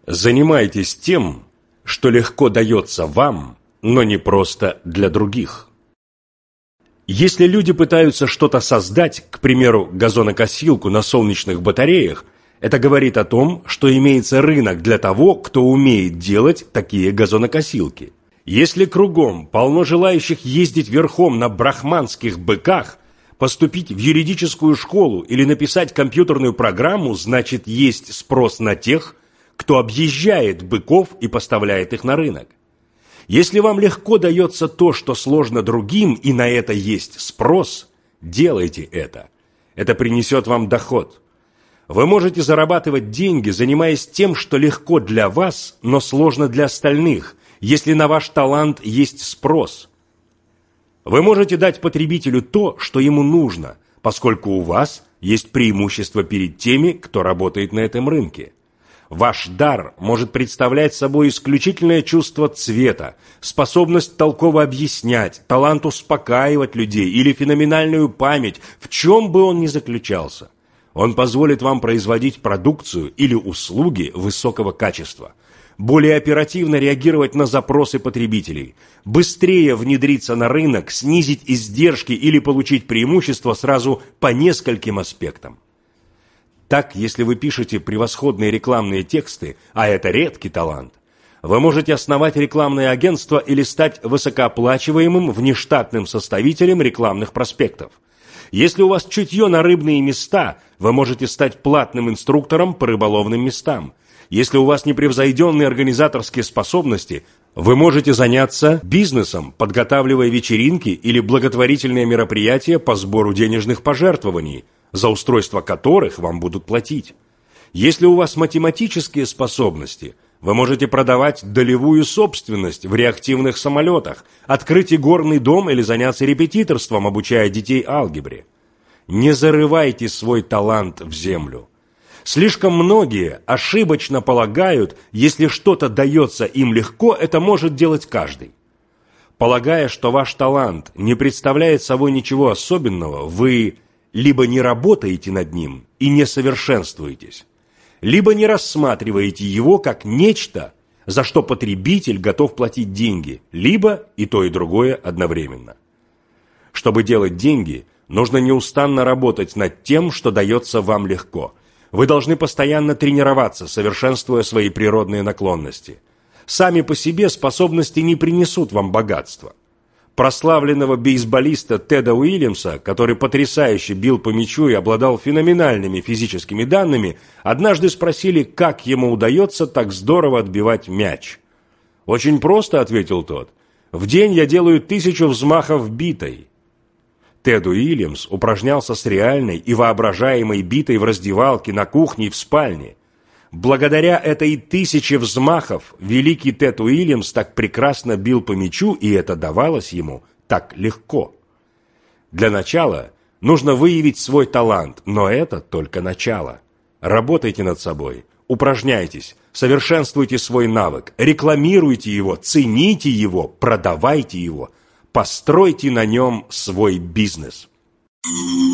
Занимайтесь тем, что легко дается вам, но не просто для других. Если люди пытаются что-то создать, к примеру, газонокосилку на солнечных батареях, это говорит о том, что имеется рынок для того, кто умеет делать такие газонокосилки. Если кругом полно желающих ездить верхом на брахманских быках, поступить в юридическую школу или написать компьютерную программу, значит, есть спрос на тех, кто объезжает быков и поставляет их на рынок. Если вам легко дается то, что сложно другим, и на это есть спрос, делайте это. Это принесет вам доход. Вы можете зарабатывать деньги, занимаясь тем, что легко для вас, но сложно для остальных, если на ваш талант есть спрос. Вы можете дать потребителю то, что ему нужно, поскольку у вас есть преимущество перед теми, кто работает на этом рынке. Ваш дар может представлять собой исключительное чувство цвета, способность толково объяснять, талант успокаивать людей или феноменальную память, в чем бы он ни заключался. Он позволит вам производить продукцию или услуги высокого качества, более оперативно реагировать на запросы потребителей, быстрее внедриться на рынок, снизить издержки или получить преимущество сразу по нескольким аспектам. Так, если вы пишете превосходные рекламные тексты, а это редкий талант, вы можете основать рекламное агентство или стать высокооплачиваемым внештатным составителем рекламных проспектов. Если у вас чутье на рыбные места, вы можете стать платным инструктором по рыболовным местам. Если у вас непревзойденные организаторские способности, вы можете заняться бизнесом, подготавливая вечеринки или благотворительные мероприятия по сбору денежных пожертвований, за устройство которых вам будут платить. Если у вас математические способности, вы можете продавать долевую собственность в реактивных самолетах, открыть игорный дом или заняться репетиторством, обучая детей алгебре. Не зарывайте свой талант в землю. Слишком многие ошибочно полагают, если что-то дается им легко, это может делать каждый. Полагая, что ваш талант не представляет собой ничего особенного, вы либо не работаете над ним и не совершенствуетесь, либо не рассматриваете его как нечто, за что потребитель готов платить деньги, либо и то, и другое одновременно. Чтобы делать деньги, нужно неустанно работать над тем, что дается вам легко. Вы должны постоянно тренироваться, совершенствуя свои природные наклонности. Сами по себе способности не принесут вам богатства. Прославленного бейсболиста Теда Уильямса, который потрясающе бил по мячу и обладал феноменальными физическими данными, однажды спросили, как ему удается так здорово отбивать мяч. «Очень просто», — ответил тот, — «в день я делаю 1000 взмахов битой». Тед Уильямс упражнялся с реальной и воображаемой битой в раздевалке, на кухне и в спальне. Благодаря этой 1000 взмахов великий Тед Уильямс так прекрасно бил по мячу, и это давалось ему так легко. Для начала нужно выявить свой талант, но это только начало. Работайте над собой, упражняйтесь, совершенствуйте свой навык, рекламируйте его, цените его, продавайте его, постройте на нем свой бизнес.